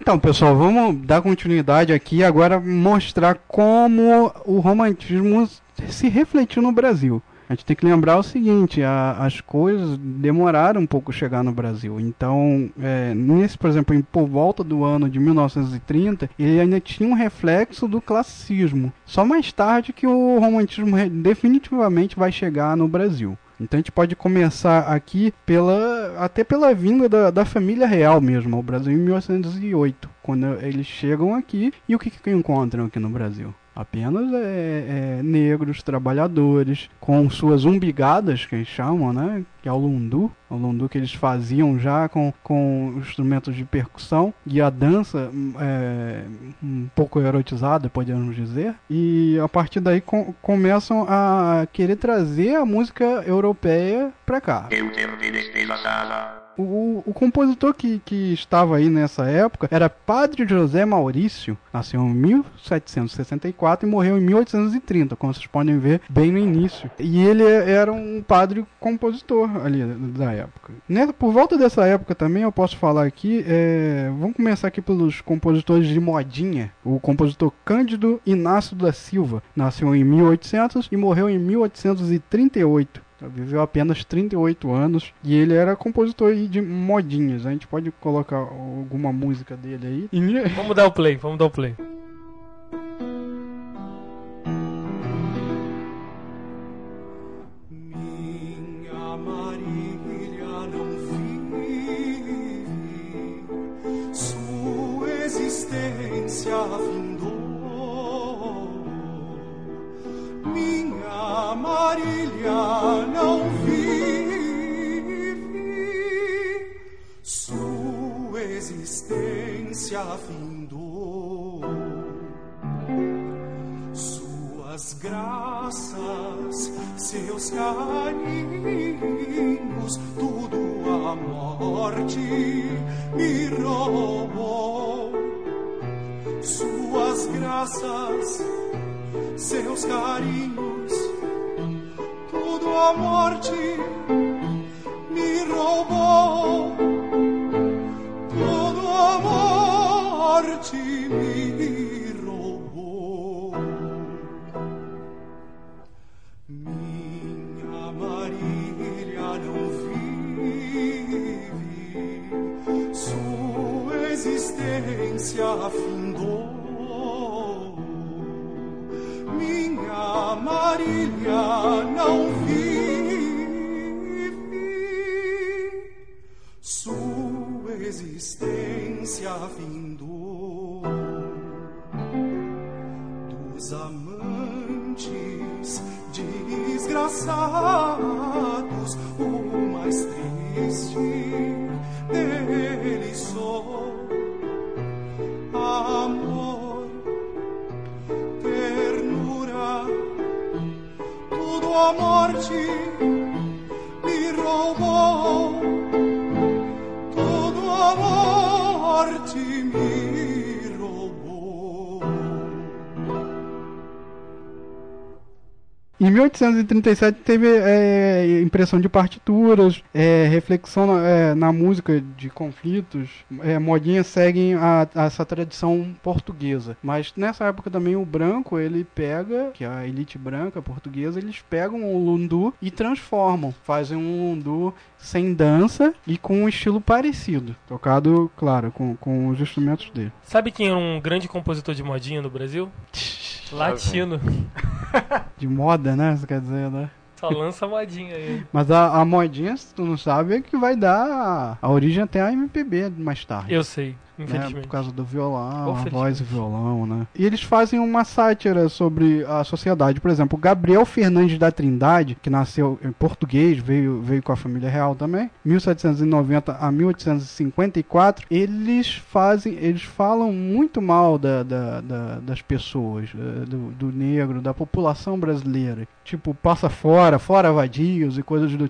Então, pessoal, vamos dar continuidade aqui e agora mostrar como o romantismo se refletiu no Brasil. A gente tem que lembrar o seguinte, as coisas demoraram um pouco a chegar no Brasil. Então, por exemplo, por volta do ano de 1930, ele ainda tinha um reflexo do classicismo. Só mais tarde que o romantismo definitivamente vai chegar no Brasil. Então a gente pode começar aqui até pela vinda da família real mesmo ao Brasil em 1808, quando eles chegam aqui. E o que encontram aqui no Brasil? Apenas negros, trabalhadores, com suas umbigadas, que eles chamam, né? Que é o lundu que eles faziam já com instrumentos de percussão, e a dança um pouco erotizada, podemos dizer. E a partir daí começam a querer trazer a música europeia para cá. Eu terminei pela sala. O compositor que estava aí nessa época era Padre José Maurício, nasceu em 1764 e morreu em 1830, como vocês podem ver bem no início. E ele era um padre compositor ali da época. Por volta dessa época também eu posso falar aqui, vamos começar aqui pelos compositores de modinha. O compositor Cândido Inácio da Silva, nasceu em 1800 e morreu em 1838. Viveu apenas 38 anos e ele era compositor de modinhas. A gente pode colocar alguma música dele aí. Vamos dar o play. Minha Marília não vive, sua existência findou. Minha Marília não vive, sua existência findou. Suas graças, seus carinhos, tudo a morte me roubou. Suas graças, seus carinhos, tudo a morte me roubou. Tudo a morte me roubou. Minha Marília não vive, sua existência findou. Minha Marília não vive, sua existência findou. Dos amantes desgraçados, o mais triste deles sou. Amor, ternura, tudo a morte me roubou. Tudo a morte me roubou. Em 1837 teve impressão de partituras, reflexão na música de conflitos. Modinhas seguem essa tradição portuguesa. Mas nessa época também o branco, ele pega, que é a elite branca portuguesa, eles pegam o lundu e transformam. Fazem um lundu sem dança e com um estilo parecido. Tocado, claro, com os instrumentos dele. Sabe quem é um grande compositor de modinha no Brasil? Latino. De moda, né? Você quer dizer, né? Só lança modinha aí. Mas a modinha, se tu não sabe, é que vai dar a origem até a MPB mais tarde. Eu sei, infelizmente. Né? Por causa do violão, a voz e violão, né? E eles fazem uma sátira sobre a sociedade. Por exemplo, o Gabriel Fernandes da Trindade, que nasceu em português, veio com a família real também, 1790 a 1854, eles falam muito mal das pessoas, do negro, da população brasileira. Tipo, passa fora vadios e coisas do tipo.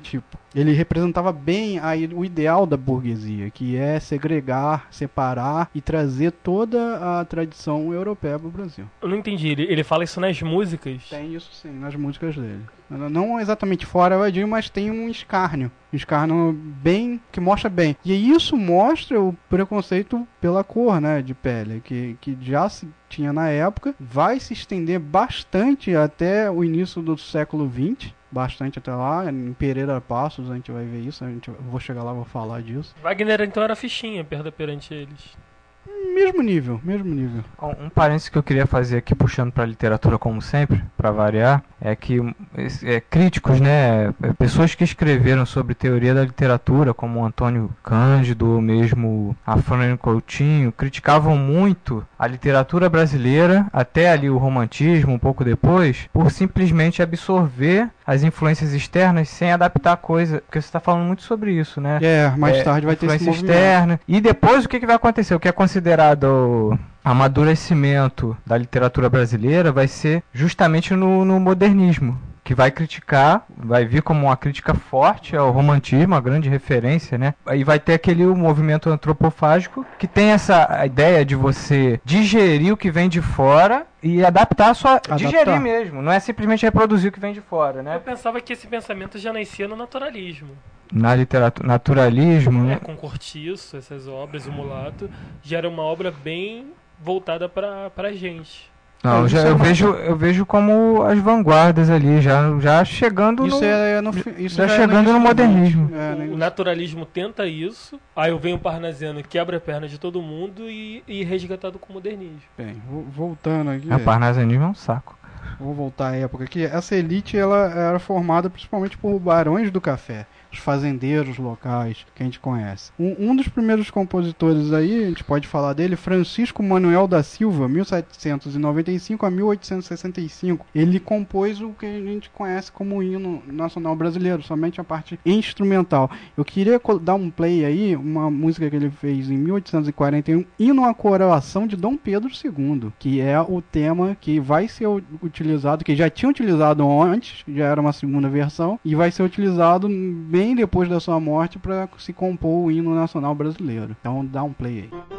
Ele representava bem o ideal da burguesia, que é segregar, separar e trazer toda a tradição europeia para o Brasil. Eu não entendi, ele fala isso nas músicas? Tem isso sim, nas músicas dele. Não exatamente fora o Edinho, mas tem um escárnio. Um escárnio bem, que mostra bem. E isso mostra o preconceito pela cor, né, de pele, que já se tinha na época. Vai se estender bastante até o início do século XX. Bastante até lá, em Pereira Passos a gente vai ver isso, vou chegar lá, vou falar disso. Wagner então era fichinha perante eles. Mesmo nível, mesmo nível. Um parênteses que eu queria fazer aqui, puxando para a literatura como sempre, para variar, é que críticos, né, pessoas que escreveram sobre teoria da literatura, como Antônio Cândido, ou mesmo Afrânio Coutinho, criticavam muito a literatura brasileira, até ali o romantismo, um pouco depois, por simplesmente absorver as influências externas sem adaptar a coisa, porque você está falando muito sobre isso, né? Mais tarde vai ter esse influência movimento. externa. E depois o que vai acontecer? O que é considerado amadurecimento da literatura brasileira vai ser justamente no modernismo, que vai criticar, vai vir como uma crítica forte ao romantismo, a grande referência, né? Aí vai ter o movimento antropofágico, que tem a ideia de você digerir o que vem de fora e adaptar digerir mesmo, não é simplesmente reproduzir o que vem de fora, né? Eu pensava que esse pensamento já nascia no naturalismo. Na literatura, naturalismo, né? Com Cortiço, essas obras, o Mulato, já era uma obra bem voltada pra gente. Não, eu vejo como as vanguardas ali, já chegando chegando no modernismo. O naturalismo tenta isso, aí vem o parnasiano, quebra a perna de todo mundo e resgatado com o modernismo. Bem, voltando aqui. O parnasianismo é um saco. Vou voltar à época aqui. Essa elite ela era formada principalmente por barões do café, os fazendeiros locais que a gente conhece. Um dos primeiros compositores aí, a gente pode falar dele, Francisco Manuel da Silva, 1795 a 1865. Ele compôs o que a gente conhece como o hino nacional brasileiro, somente a parte instrumental. Eu queria dar um play aí, uma música que ele fez em 1841, Hino à Coroação de Dom Pedro II, que é o tema que vai ser utilizado, que já tinha utilizado antes, já era uma segunda versão, e vai ser utilizado bem depois da sua morte para se compor o hino nacional brasileiro. Então dá um play aí.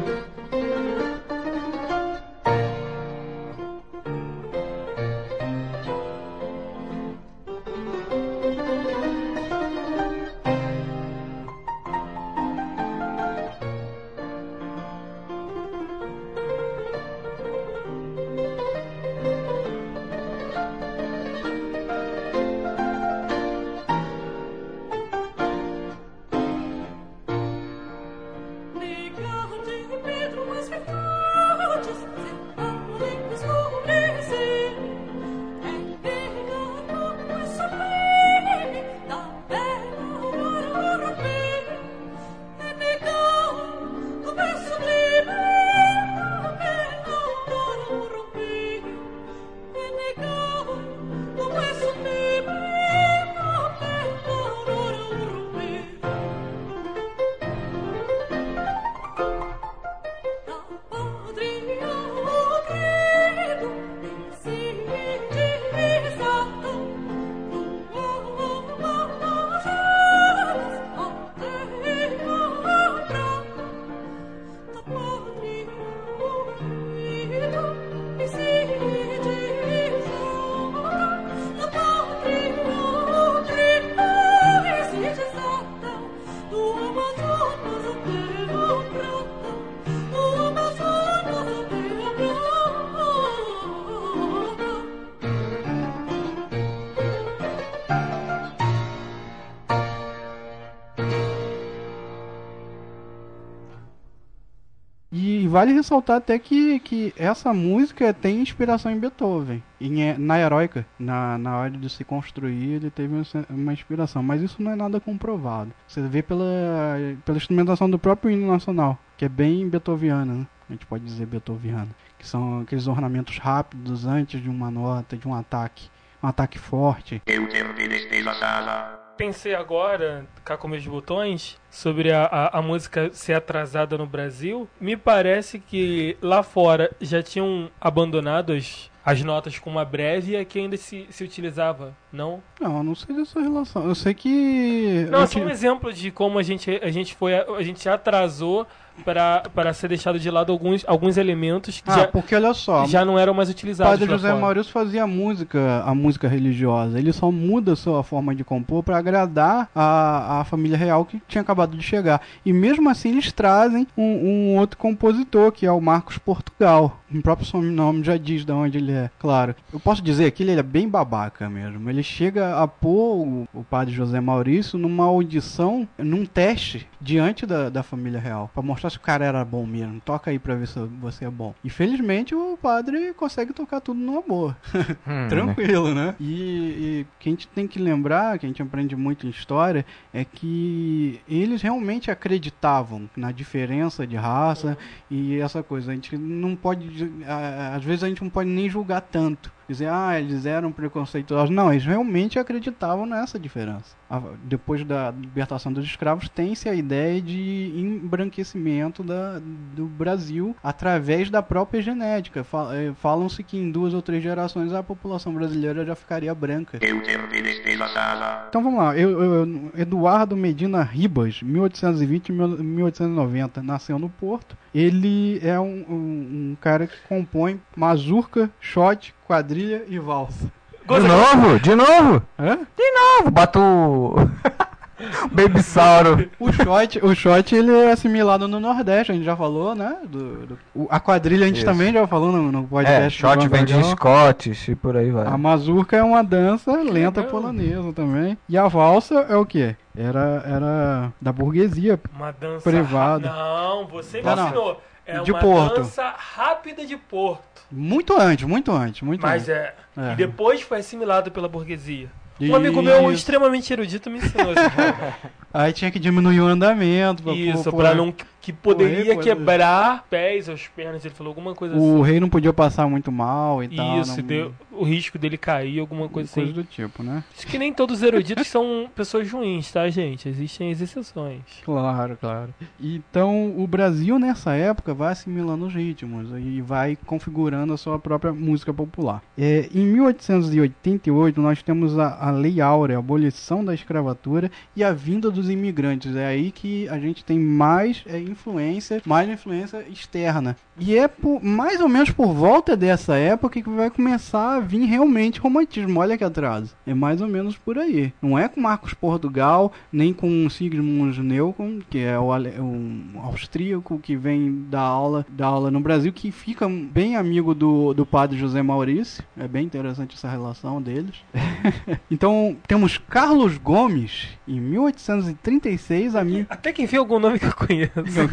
E vale ressaltar até que essa música tem inspiração em Beethoven, na Heroica, na hora de se construir ele teve uma inspiração, mas isso não é nada comprovado. Você vê pela instrumentação do próprio hino nacional, que é bem beethoveniana, né? A gente pode dizer beethoveniana, que são aqueles ornamentos rápidos antes de uma nota, de um ataque forte. Eu terminei desta sala. Pensei agora, cá com meus botões, sobre a música ser atrasada no Brasil. Me parece que lá fora já tinham abandonado as notas com uma breve e aqui ainda se utilizava Não? Não, eu não sei dessa relação. Eu sei que... Não, é eu só um te- exemplo de como a gente atrasou para ser deixado de lado alguns elementos que porque olha só, já não eram mais o utilizados Padre lá José fora. Maurício fazia a música religiosa. Ele só muda a sua forma de compor para agradar a família real que tinha acabado de chegar. E mesmo assim eles trazem um outro compositor, que é o Marcos Portugal. O próprio nome já diz de onde ele é, claro. Eu posso dizer que ele é bem babaca mesmo. Ele chega a pôr o Padre José Maurício numa audição, num teste diante da família real, para mostrar se o cara era bom mesmo. Toca aí pra ver se você é bom. E felizmente o padre consegue tocar tudo numa boa. Tranquilo, né? E que a gente tem que lembrar, que a gente aprende muito em história, é que eles realmente acreditavam na diferença de raça e essa coisa. A gente não pode, às vezes a gente não pode nem julgar tanto. Dizer, eles eram preconceituosos. Não, eles realmente acreditavam nessa diferença. Depois da libertação dos escravos, tem-se a ideia de embranquecimento do Brasil através da própria genética. Falam-se que em 2 ou 3 gerações a população brasileira já ficaria branca. Eu termines pela sala. Então vamos lá, Eduardo Medina Ribas, 1820-1890, nasceu no Porto. Ele é um cara que compõe mazurca, shot, quadrilha e valsa. De novo? Hã? Bota o Baby Sauro. O shot ele é assimilado no Nordeste, a gente já falou, né? A quadrilha a gente Isso. também já falou no podcast. Shot do vem de Bandagão. Scottish e por aí vai. A mazurca é uma dança lenta legal. polonesa também. E a valsa é o quê? Era da burguesia. Uma dança Privada. Não, você me Não. ensinou. É De uma Porto. dança rápida de Porto. Muito antes. Mas É. E depois foi assimilado pela burguesia. Isso. Um amigo meu extremamente erudito me ensinou isso. Aí tinha que diminuir o andamento. Pra não que poderia Correr, quebrar pés ou pernas. Ele falou alguma coisa O assim. rei não podia passar muito mal e tal. Isso, não- deu o risco dele cair, alguma coisa coisa assim. do tipo, né? Diz que nem todos os eruditos são pessoas ruins, tá, gente? Existem as exceções. Claro. Então, o Brasil, nessa época, vai assimilando os ritmos e vai configurando a sua própria música popular. Em 1888, nós temos a Lei Áurea, a abolição da escravatura e a vinda dos imigrantes. É aí que a gente tem mais influência externa. E é mais ou menos por volta dessa época que vai começar a vir realmente romantismo. Olha que atraso. É mais ou menos por aí. Não é com Marcos Portugal, nem com Sigmund Neumann, que é um austríaco que vem dar aula no Brasil, que fica bem amigo do padre José Maurício. É bem interessante essa relação deles. Então, temos Carlos Gomes, em 1836, Até que enfim algum nome que eu conheço.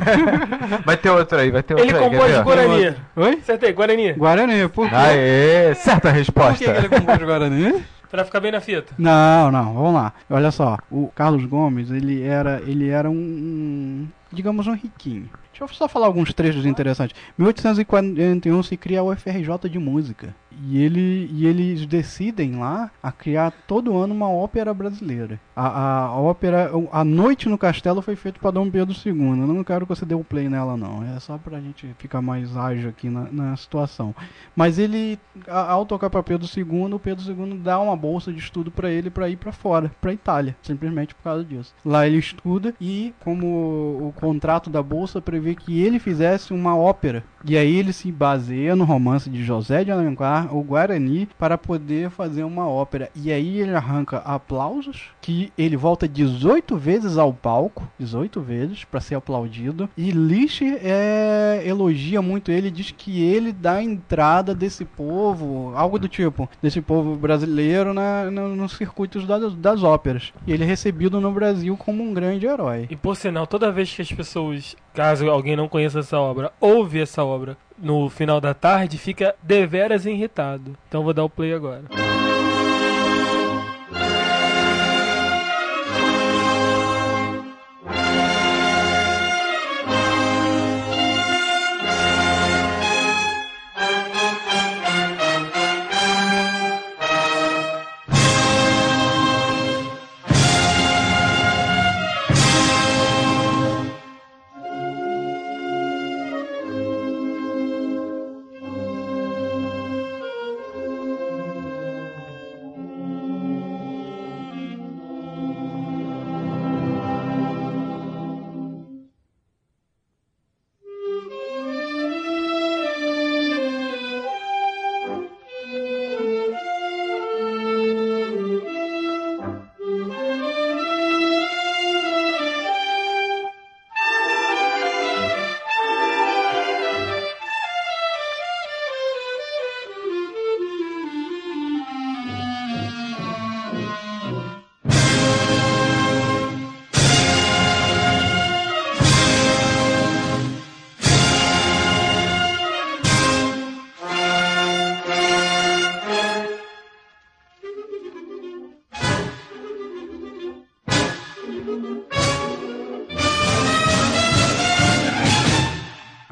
Vai ter outro aí, Ele quer ver, compôs ó? Guarani. Oi? Acertei, Guarani. Guarani, por quê? Aê, certa Por resposta. que ele compôs Guarani? Pra ficar bem na fita. Não, vamos lá. Olha só, o Carlos Gomes, ele era digamos, um riquinho. Deixa eu só falar alguns trechos interessantes. Em 1841 se cria a UFRJ de música. E eles decidem lá a criar todo ano uma ópera brasileira. A ópera A Noite no Castelo foi feita para Dom Pedro II. Eu não quero que você dê o play nela, não. É só pra gente ficar mais ágil aqui na situação. Mas ele, ao tocar para Pedro II, o Pedro II dá uma bolsa de estudo para ele para ir para fora, para Itália, simplesmente por causa disso. Lá ele estuda e, como o contrato da bolsa prevê que ele fizesse uma ópera. E aí ele se baseia no romance de José de Alencar, o Guarani, para poder fazer uma ópera. E aí ele arranca aplausos, que ele volta 18 vezes ao palco, 18 vezes, para ser aplaudido. E Liszt elogia muito ele, diz que ele dá a entrada desse povo, algo do tipo, desse povo brasileiro nos circuitos das óperas. E ele é recebido no Brasil como um grande herói. E por sinal, toda vez que as pessoas, caso alguém não conheça essa obra, ouve essa obra no final da tarde, fica deveras irritado. Então vou dar o play agora.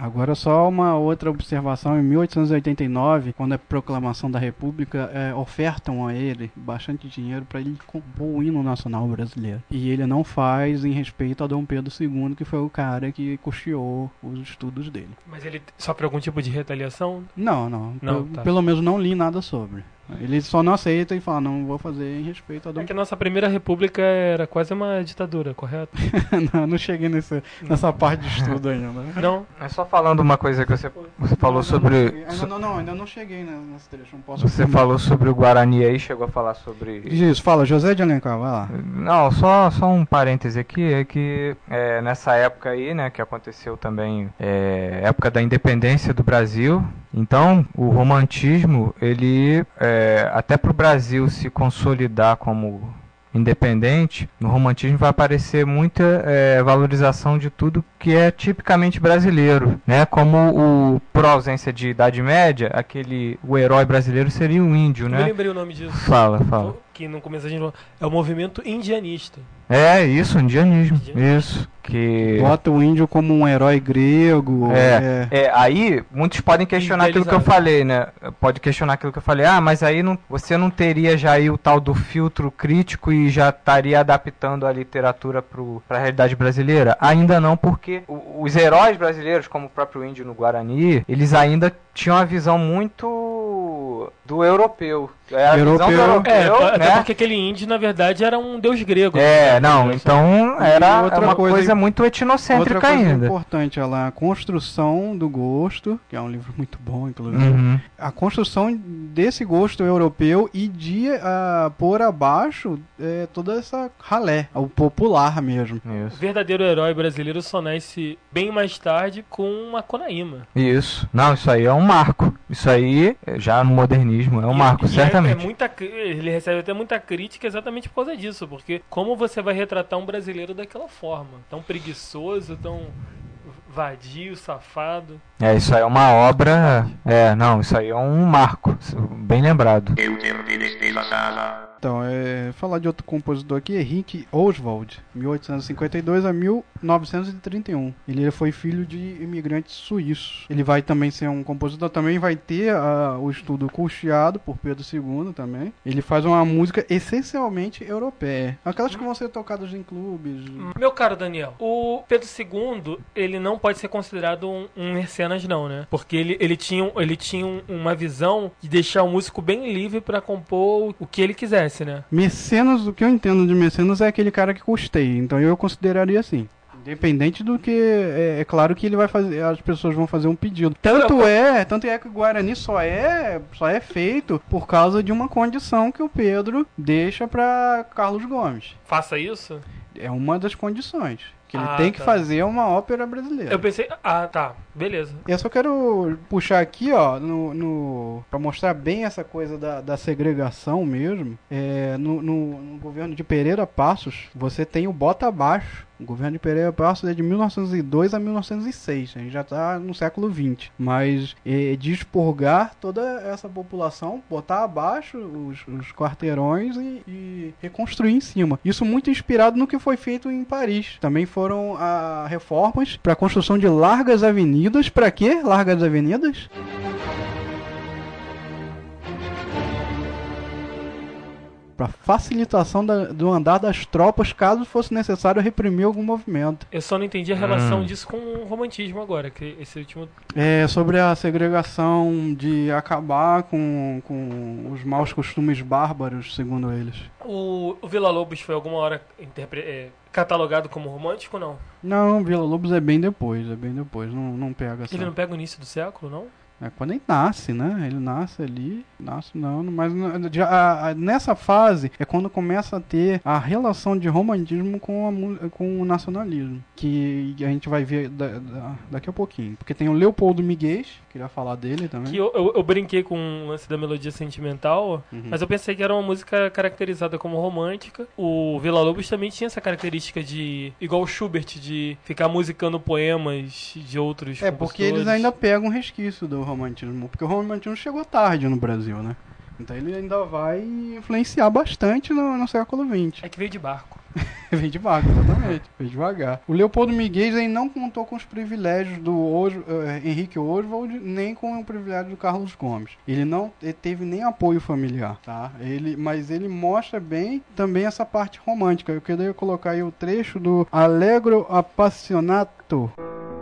Agora só uma outra observação, em 1889, quando a proclamação da República, ofertam a ele bastante dinheiro para ele compor o hino nacional brasileiro. E ele não faz em respeito a Dom Pedro II, que foi o cara que custeou os estudos dele. Mas ele sofre algum tipo de retaliação? Não. Não, tá. Pelo menos não li nada sobre. Ele só não aceita e fala, não vou fazer em respeito a Dom É que a nossa primeira república era quase uma ditadura, correto? não cheguei nessa parte de estudo ainda. Não? É só falando uma coisa que você falou sobre... Ainda não cheguei nesse trecho, não posso... Você falou sobre o Guarani aí, chegou a falar sobre... Isso, fala, José de Alencar, vai lá. Não, só um parêntese aqui, é que nessa época aí, né, que aconteceu também, época da independência do Brasil, então o romantismo, ele, até para o Brasil se consolidar como independente, no romantismo vai aparecer muita valorização de tudo que é tipicamente brasileiro, né? Como por ausência de Idade Média, o herói brasileiro seria o índio, Eu né? me lembrei o nome disso. Fala. Que no começo a gente falou. É o movimento indianista. Isso, indianismo. Isso. Que... Bota o índio como um herói grego. Aí muitos podem questionar aquilo que eu falei, né? Pode questionar aquilo que eu falei. Mas aí você não teria já aí o tal do filtro crítico e já estaria adaptando a literatura para a realidade brasileira? Ainda não, porque os heróis brasileiros, como o próprio índio no Guarani, eles ainda tinham uma visão muito do europeu. A visão do europeu, até né? porque aquele índio, na verdade, era um deus grego. Então era outra uma coisa coisa muito etnocêntrica outra coisa ainda. Importante, a construção do gosto, que é um livro muito bom, inclusive. Uhum. A construção desse gosto europeu e de pôr abaixo toda essa ralé, o popular mesmo. O Isso. verdadeiro herói brasileiro só nasce bem mais tarde com Macunaíma. Isso. Não, isso aí é um marco. Isso aí, já no modernismo, é um marco, certamente. Ele recebe até muita crítica exatamente por causa disso, porque como você vai retratar um brasileiro daquela forma? Tão preguiçoso, tão vadio, safado. Isso aí é uma obra... isso aí é um marco, bem lembrado. Eu te despejo a sala. Então, falar de outro compositor aqui, Henrique Oswald, 1852 a 1931. Ele foi filho de imigrantes suíços. Ele vai também ser um compositor, também vai ter o estudo custeado por Pedro II também. Ele faz uma música essencialmente europeia. Aquelas que vão ser tocadas em clubes. Meu caro Daniel, o Pedro II, ele não pode ser considerado um mecenas não, né? Porque ele tinha uma visão de deixar o músico bem livre para compor o que ele quisesse. Né? Mecenas, o que eu entendo de mecenas é aquele cara que custeia, então eu consideraria assim. Independente do que é claro que ele vai fazer, as pessoas vão fazer um pedido. Tanto é que o Guarani só é feito por causa de uma condição que o Pedro deixa para Carlos Gomes. Faça isso? É uma das condições. Que ele tem que fazer uma ópera brasileira. Eu pensei... tá. Beleza. Eu só quero puxar aqui, pra mostrar bem essa coisa da segregação mesmo. No governo de Pereira Passos, você tem o Bota Abaixo. O governo de Pereira Passos é de 1902 a 1906. A gente já está no século XX. Mas de expurgar toda essa população, botar abaixo os quarteirões e reconstruir em cima. Isso muito inspirado no que foi feito em Paris. Também foram reformas para a construção de largas avenidas. Para quê? Largas avenidas? Para facilitação do andar das tropas, caso fosse necessário reprimir algum movimento. Eu só não entendi a relação disso com o romantismo agora, que esse último... Sobre a segregação, de acabar com os maus costumes bárbaros, segundo eles. O Villa-Lobos foi alguma hora catalogado como romântico ou não? Não, Villa-Lobos é bem depois, não pega assim. Ele não pega o início do século, não? É quando ele nasce, né? Ele nasce ali, mas nessa fase é quando começa a ter a relação de romantismo com o nacionalismo, que a gente vai ver daqui a pouquinho. Porque tem o Leopoldo Miguel, queria falar dele também. Que eu brinquei com o lance da melodia sentimental, mas eu pensei que era uma música caracterizada como romântica. O Villa-Lobos também tinha essa característica de, igual o Schubert, de ficar musicando poemas de outros compositores. Porque eles ainda pegam um resquício do romantismo, porque o romantismo chegou tarde no Brasil, né? Então ele ainda vai influenciar bastante no século XX. É que veio de barco. Vem de barco, exatamente. Vem devagar. O Leopoldo Miguel aí não contou com os privilégios do Henrique Oswald, nem com o privilégio do Carlos Gomes. Ele não teve nem apoio familiar, tá? Mas ele mostra bem também essa parte romântica. Eu queria colocar aí o trecho do Allegro Appassionato.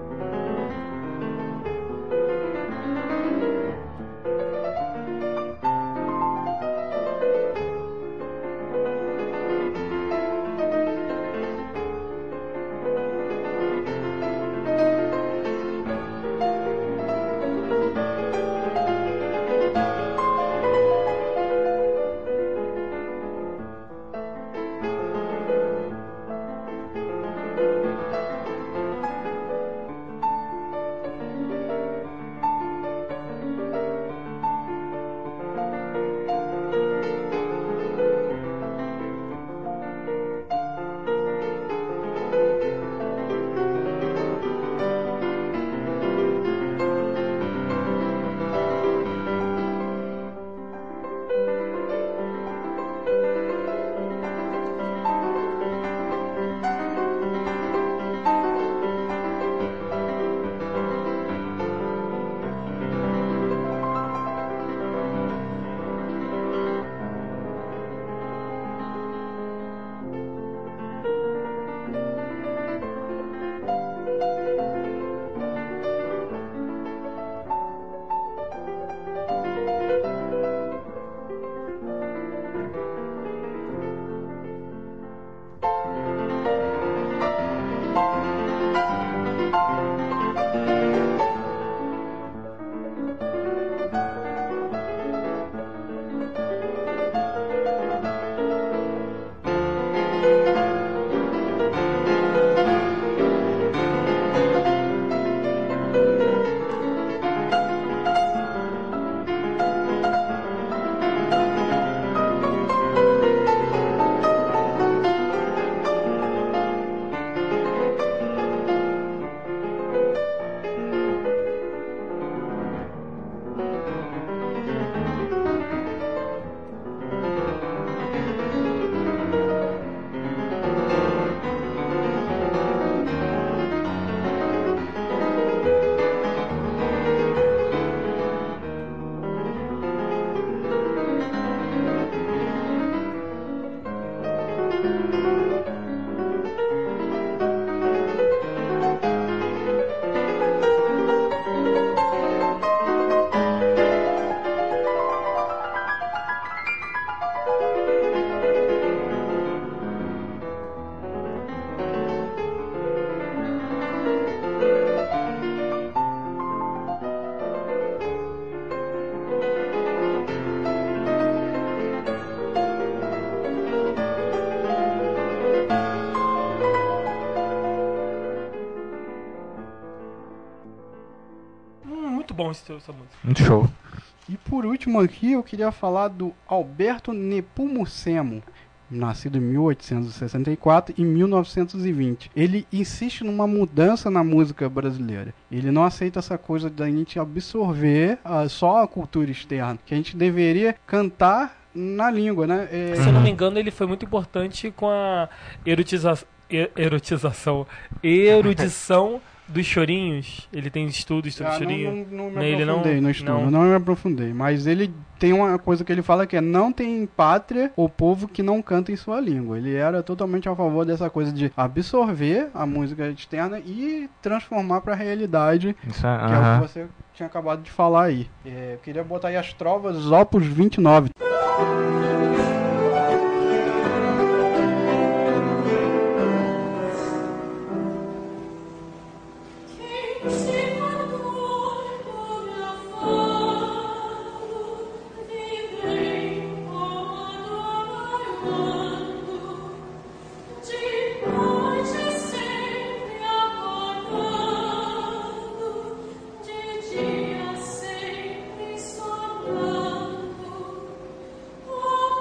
bom essa música. Muito show. E por último aqui eu queria falar do Alberto Nepomucemo, nascido em 1864 e 1920. Ele insiste numa mudança na música brasileira. Ele não aceita essa coisa da gente absorver só a cultura externa, que a gente deveria cantar na língua, né? Se eu não me engano, ele foi muito importante com a erudição dos chorinhos. Ele tem estudos sobre chorinho. Não me aprofundei no estudo, não me aprofundei. Mas ele tem uma coisa que ele fala que é: não tem pátria o povo que não canta em sua língua. Ele era totalmente a favor dessa coisa de absorver a música externa e transformar para a realidade, que é o que você tinha acabado de falar aí. Eu queria botar aí as trovas Opus 29. Oh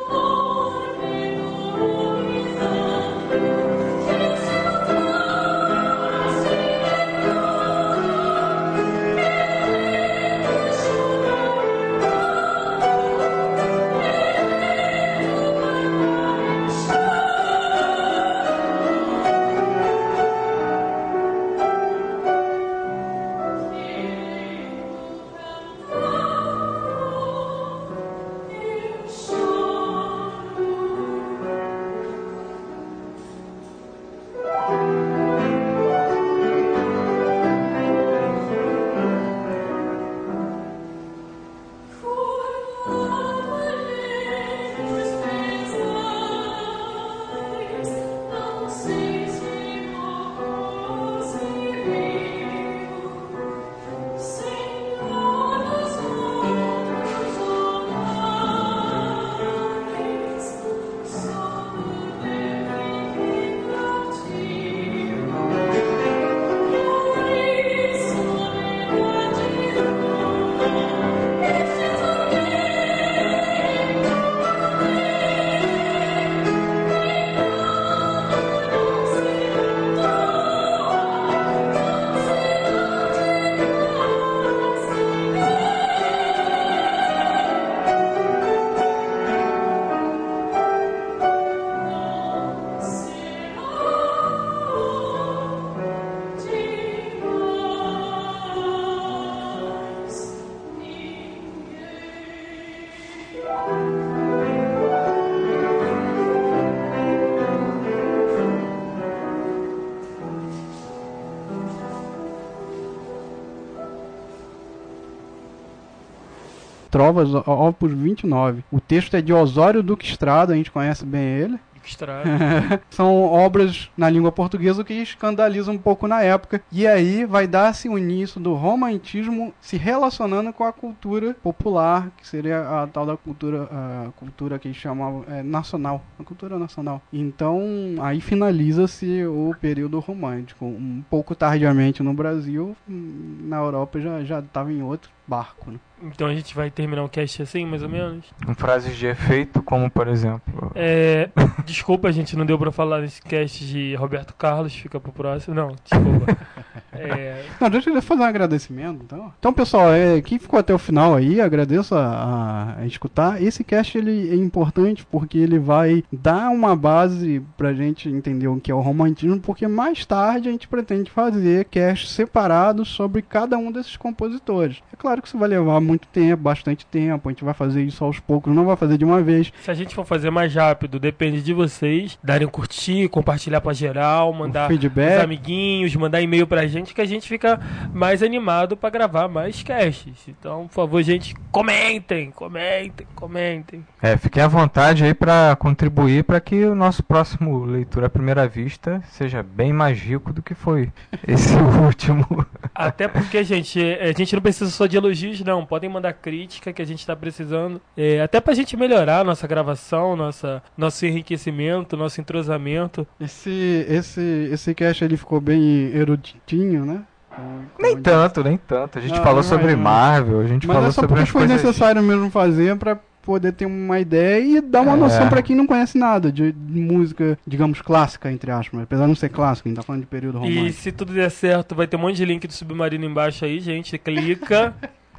Trovas, opus 29. O texto é de Osório Duque Estrada, a gente conhece bem ele. São obras na língua portuguesa que escandalizam um pouco na época. E aí vai dar-se o início do romantismo se relacionando com a cultura popular, que seria a tal da cultura que eles chamavam nacional, a cultura nacional. Então aí finaliza-se o período romântico. Um pouco tardiamente no Brasil, na Europa já estava em outro barco, né? Então a gente vai terminar o cast assim, mais ou menos? Com frases de efeito, como por exemplo... Desculpa, a gente não deu pra falar nesse cast de Roberto Carlos, fica pro próximo. Não, desculpa. Não, deixa eu fazer um agradecimento, então. Então, pessoal, quem ficou até o final aí, agradeço a escutar. Esse cast ele é importante porque ele vai dar uma base pra gente entender o que é o romantismo, porque mais tarde a gente pretende fazer casts separados sobre cada um desses compositores. É claro que isso vai levar muito tempo, bastante tempo, a gente vai fazer isso aos poucos, não vai fazer de uma vez. Se a gente for fazer mais rápido, depende de vocês darem um curtir, compartilhar pra geral, mandar os amiguinhos, mandar e-mail pra gente, que a gente fica mais animado pra gravar mais casts. Então, por favor, gente, comentem. Fiquem à vontade aí pra contribuir para que o nosso próximo Leitura à Primeira Vista seja bem mais rico do que foi esse último. Até porque, gente, a gente não precisa só de elogios, não. Podem mandar crítica que a gente tá precisando. Até pra gente melhorar a nossa gravação, nosso enriquecimento, nosso entrosamento. Esse cast ele ficou bem eruditinho, né? Nem tanto. A gente falou sobre Marvel, a gente falou sobre as coisas... Mas foi necessário mesmo fazer pra poder ter uma ideia e dar uma noção pra quem não conhece nada de música, digamos, clássica, entre aspas. Apesar de não ser clássica, a gente tá falando de período romântico. E se tudo der certo, vai ter um monte de link do Submarino embaixo aí, gente. Clica.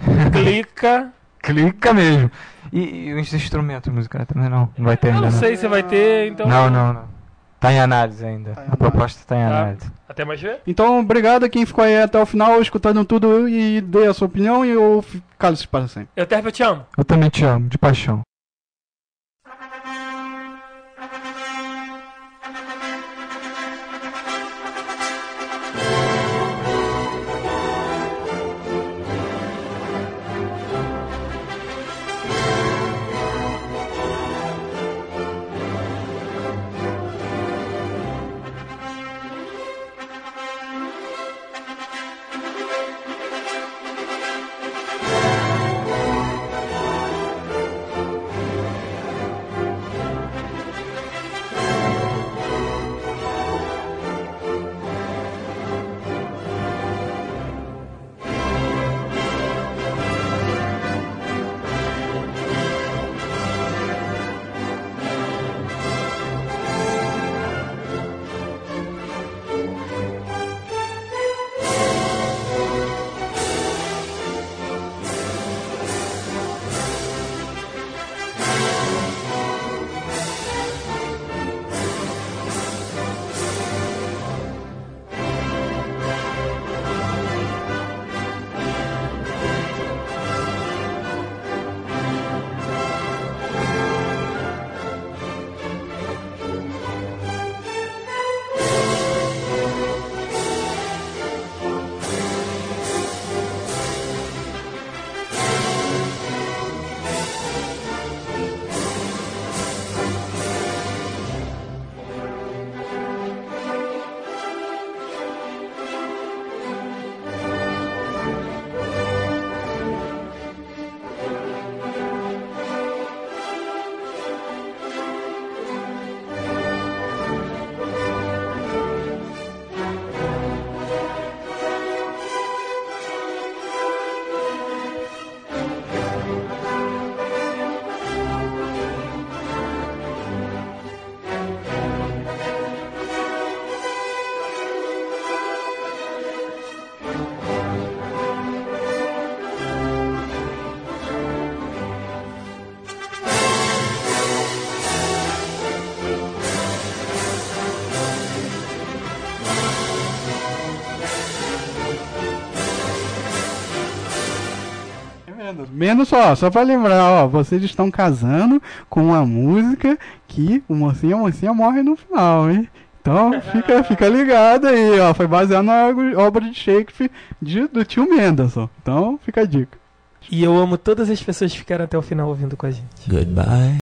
Clica mesmo. E os instrumentos musicais também não vai ter ainda. Eu não sei se vai ter, então... Não. Tá em análise ainda. A proposta tá em análise. Até mais ver. Então, obrigado a quem ficou aí até o final, escutando tudo e dê a sua opinião e eu calo-se para sempre. Eu te amo. Eu também te amo, de paixão. Menos só pra lembrar, vocês estão casando com uma música que o mocinho e a mocinha morrem no final, hein? Então fica ligado aí, foi baseado na obra de Shakespeare do tio Mendelssohn. Então fica a dica. E eu amo todas as pessoas que ficaram até o final ouvindo com a gente. Goodbye.